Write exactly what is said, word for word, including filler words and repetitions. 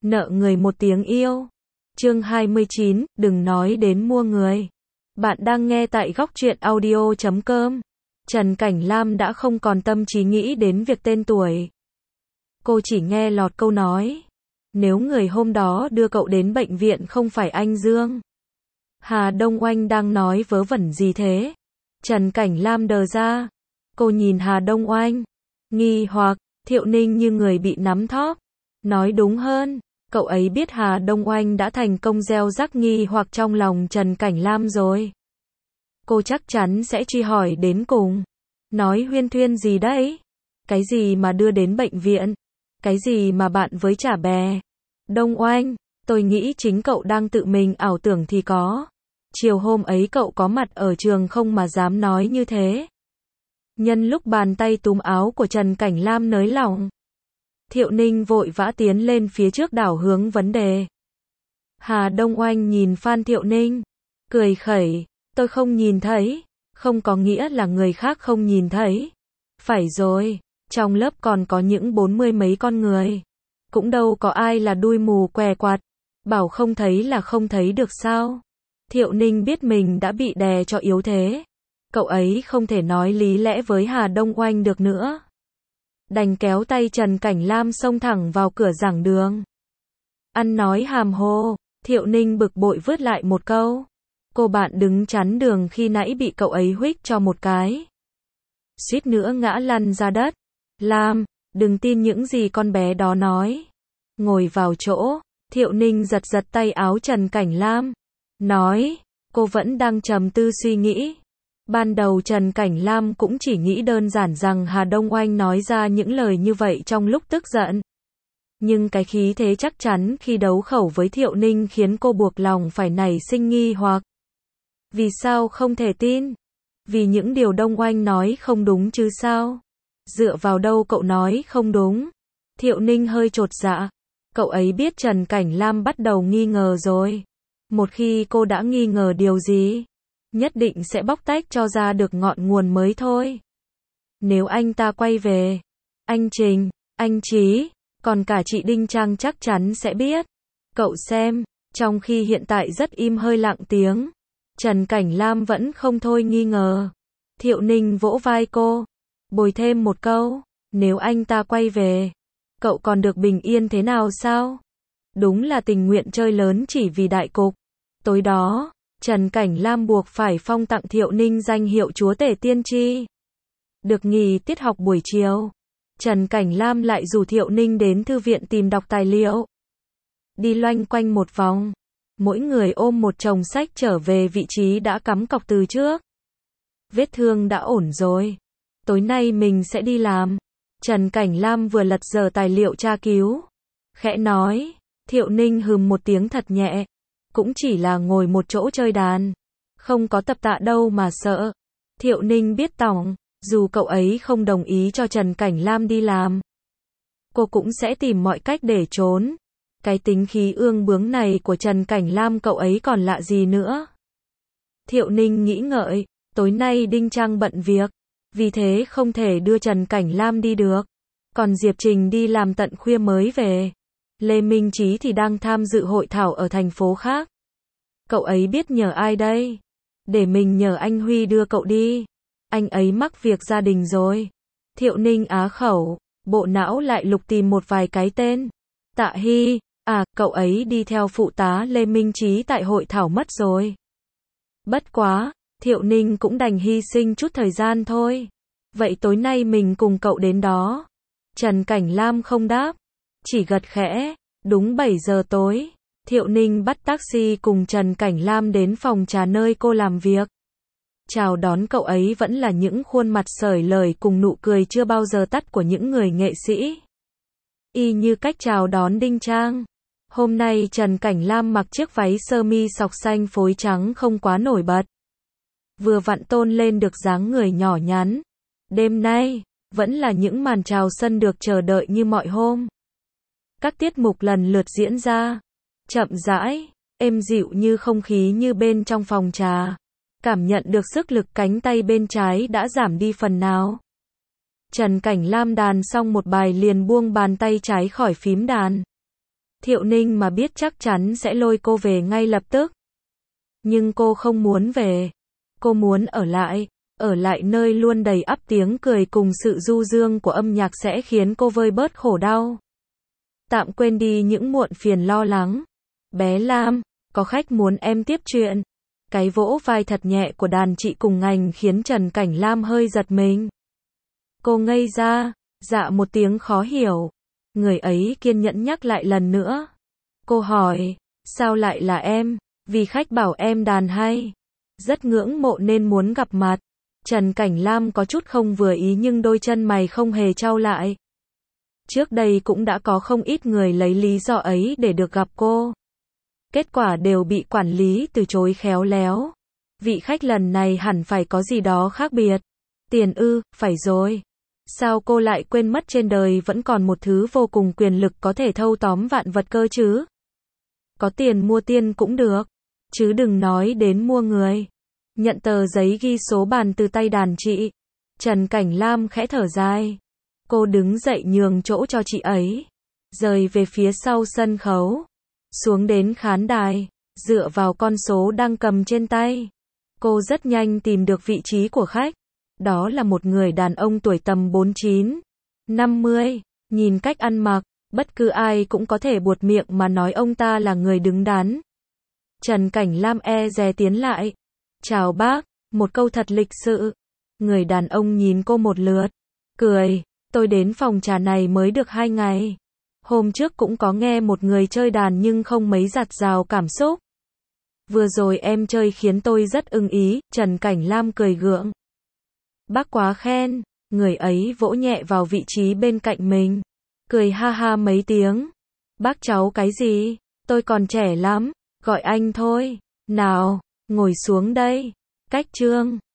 nợ người một tiếng yêu. Chương hai mươi chín, đừng nói đến mua người. Bạn đang nghe tại góc truyện audio chấm com. Trần Cảnh Lam đã không còn tâm trí nghĩ đến việc tên tuổi. Cô chỉ nghe lọt câu nói. Nếu người hôm đó đưa cậu đến bệnh viện không phải anh Dương. Hà Đông Oanh đang nói vớ vẩn gì thế? Trần Cảnh Lam đờ ra. Cô nhìn Hà Đông Oanh. Nghi hoặc, Thiệu Ninh như người bị nắm thóp. Nói đúng hơn, cậu ấy biết Hà Đông Oanh đã thành công gieo rắc nghi hoặc trong lòng Trần Cảnh Lam rồi. Cô chắc chắn sẽ truy hỏi đến cùng. Nói huyên thuyên gì đấy? Cái gì mà đưa đến bệnh viện? Cái gì mà bạn với chả bè? Đông Oanh, tôi nghĩ chính cậu đang tự mình ảo tưởng thì có. Chiều hôm ấy cậu có mặt ở trường không mà dám nói như thế. Nhân lúc bàn tay túm áo của Trần Cảnh Lam nới lỏng, Thiệu Ninh vội vã tiến lên phía trước đảo hướng vấn đề. Hà Đông Oanh nhìn Phan Thiệu Ninh, cười khẩy, tôi không nhìn thấy, không có nghĩa là người khác không nhìn thấy. Phải rồi, trong lớp còn có những bốn mươi mấy con người. Cũng đâu có ai là đuôi mù què quạt, bảo không thấy là không thấy được sao. Thiệu Ninh biết mình đã bị đè cho yếu thế. Cậu ấy không thể nói lý lẽ với Hà Đông Oanh được nữa. Đành kéo tay Trần Cảnh Lam xông thẳng vào cửa giảng đường. Ăn nói hàm hồ, Thiệu Ninh bực bội vứt lại một câu. Cô bạn đứng chắn đường khi nãy bị cậu ấy huých cho một cái. Suýt nữa ngã lăn ra đất. Lam, đừng tin những gì con bé đó nói. Ngồi vào chỗ, Thiệu Ninh giật giật tay áo Trần Cảnh Lam. Nói, cô vẫn đang trầm tư suy nghĩ. Ban đầu Trần Cảnh Lam cũng chỉ nghĩ đơn giản rằng Hà Đông Oanh nói ra những lời như vậy trong lúc tức giận. Nhưng cái khí thế chắc chắn khi đấu khẩu với Thiệu Ninh khiến cô buộc lòng phải nảy sinh nghi hoặc. Vì sao không thể tin? Vì những điều Đông Oanh nói không đúng chứ sao? Dựa vào đâu cậu nói không đúng? Thiệu Ninh hơi chột dạ. Cậu ấy biết Trần Cảnh Lam bắt đầu nghi ngờ rồi. Một khi cô đã nghi ngờ điều gì, nhất định sẽ bóc tách cho ra được ngọn nguồn mới thôi. Nếu anh ta quay về, anh Trình, anh Trí, còn cả chị Đinh Trang chắc chắn sẽ biết. Cậu xem, trong khi hiện tại rất im hơi lặng tiếng, Trần Cảnh Lam vẫn không thôi nghi ngờ. Thiệu Ninh vỗ vai cô, bồi thêm một câu, nếu anh ta quay về, cậu còn được bình yên thế nào sao? Đúng là tình nguyện chơi lớn chỉ vì đại cục. Tối đó, Trần Cảnh Lam buộc phải phong tặng Thiệu Ninh danh hiệu chúa tể tiên tri. Được nghỉ tiết học buổi chiều, Trần Cảnh Lam lại rủ Thiệu Ninh đến thư viện tìm đọc tài liệu. Đi loanh quanh một vòng, mỗi người ôm một chồng sách trở về vị trí đã cắm cọc từ trước. Vết thương đã ổn rồi. Tối nay mình sẽ đi làm. Trần Cảnh Lam vừa lật dở tài liệu tra cứu, khẽ nói. Thiệu Ninh hừm một tiếng thật nhẹ. Cũng chỉ là ngồi một chỗ chơi đàn. Không có tập tạ đâu mà sợ. Thiệu Ninh biết tỏng, dù cậu ấy không đồng ý cho Trần Cảnh Lam đi làm, cô cũng sẽ tìm mọi cách để trốn. Cái tính khí ương bướng này của Trần Cảnh Lam cậu ấy còn lạ gì nữa. Thiệu Ninh nghĩ ngợi, tối nay Đinh Trang bận việc, vì thế không thể đưa Trần Cảnh Lam đi được. Còn Diệp Trình đi làm tận khuya mới về. Lê Minh Trí thì đang tham dự hội thảo ở thành phố khác. Cậu ấy biết nhờ ai đây? Để mình nhờ anh Huy đưa cậu đi. Anh ấy mắc việc gia đình rồi. Thiệu Ninh á khẩu, bộ não lại lục tìm một vài cái tên. Tạ Hy, à, cậu ấy đi theo phụ tá Lê Minh Trí tại hội thảo mất rồi. Bất quá, Thiệu Ninh cũng đành hy sinh chút thời gian thôi. Vậy tối nay mình cùng cậu đến đó. Trần Cảnh Lam không đáp, chỉ gật khẽ. Đúng bảy giờ tối, Thiệu Ninh bắt taxi cùng Trần Cảnh Lam đến phòng trà nơi cô làm việc. Chào đón cậu ấy vẫn là những khuôn mặt sởi lời cùng nụ cười chưa bao giờ tắt của những người nghệ sĩ. Y như cách chào đón Đinh Trang. Hôm nay Trần Cảnh Lam mặc chiếc váy sơ mi sọc xanh phối trắng không quá nổi bật. Vừa vặn tôn lên được dáng người nhỏ nhắn. Đêm nay, vẫn là những màn chào sân được chờ đợi như mọi hôm. Các tiết mục lần lượt diễn ra. Chậm rãi, êm dịu như không khí như bên trong phòng trà. Cảm nhận được sức lực cánh tay bên trái đã giảm đi phần nào. Trần Cảnh Lam đàn xong một bài liền buông bàn tay trái khỏi phím đàn. Thiệu Ninh mà biết chắc chắn sẽ lôi cô về ngay lập tức. Nhưng cô không muốn về. Cô muốn ở lại. Ở lại nơi luôn đầy ắp tiếng cười cùng sự du dương của âm nhạc sẽ khiến cô vơi bớt khổ đau. Tạm quên đi những muộn phiền lo lắng. Bé Lam, có khách muốn em tiếp chuyện. Cái vỗ vai thật nhẹ của đàn chị cùng ngành khiến Trần Cảnh Lam hơi giật mình. Cô ngây ra, dạ một tiếng khó hiểu. Người ấy kiên nhẫn nhắc lại lần nữa. Cô hỏi, sao lại là em? Vì khách bảo em đàn hay. Rất ngưỡng mộ nên muốn gặp mặt. Trần Cảnh Lam có chút không vừa ý nhưng đôi chân mày không hề chau lại. Trước đây cũng đã có không ít người lấy lý do ấy để được gặp cô. Kết quả đều bị quản lý từ chối khéo léo. Vị khách lần này hẳn phải có gì đó khác biệt. Tiền ư, phải rồi. Sao cô lại quên mất trên đời vẫn còn một thứ vô cùng quyền lực có thể thâu tóm vạn vật cơ chứ? Có tiền mua tiên cũng được. Chứ đừng nói đến mua người. Nhận tờ giấy ghi số bàn từ tay đàn chị. Trần Cảnh Lam khẽ thở dài. Cô đứng dậy nhường chỗ cho chị ấy. Rời về phía sau sân khấu. Xuống đến khán đài. Dựa vào con số đang cầm trên tay. Cô rất nhanh tìm được vị trí của khách. Đó là một người đàn ông tuổi tầm bốn mươi chín, năm mươi. Nhìn cách ăn mặc, bất cứ ai cũng có thể buột miệng mà nói ông ta là người đứng đắn. Trần Cảnh Lam e dè tiến lại. Chào bác, một câu thật lịch sự. Người đàn ông nhìn cô một lượt. Cười, tôi đến phòng trà này mới được hai ngày. Hôm trước cũng có nghe một người chơi đàn nhưng không mấy dạt dào cảm xúc. Vừa rồi em chơi khiến tôi rất ưng ý, Trần Cảnh Lam cười gượng. Bác quá khen, người ấy vỗ nhẹ vào vị trí bên cạnh mình. Cười ha ha mấy tiếng. Bác cháu cái gì? Tôi còn trẻ lắm, gọi anh thôi. Nào, ngồi xuống đây. Cách Trương.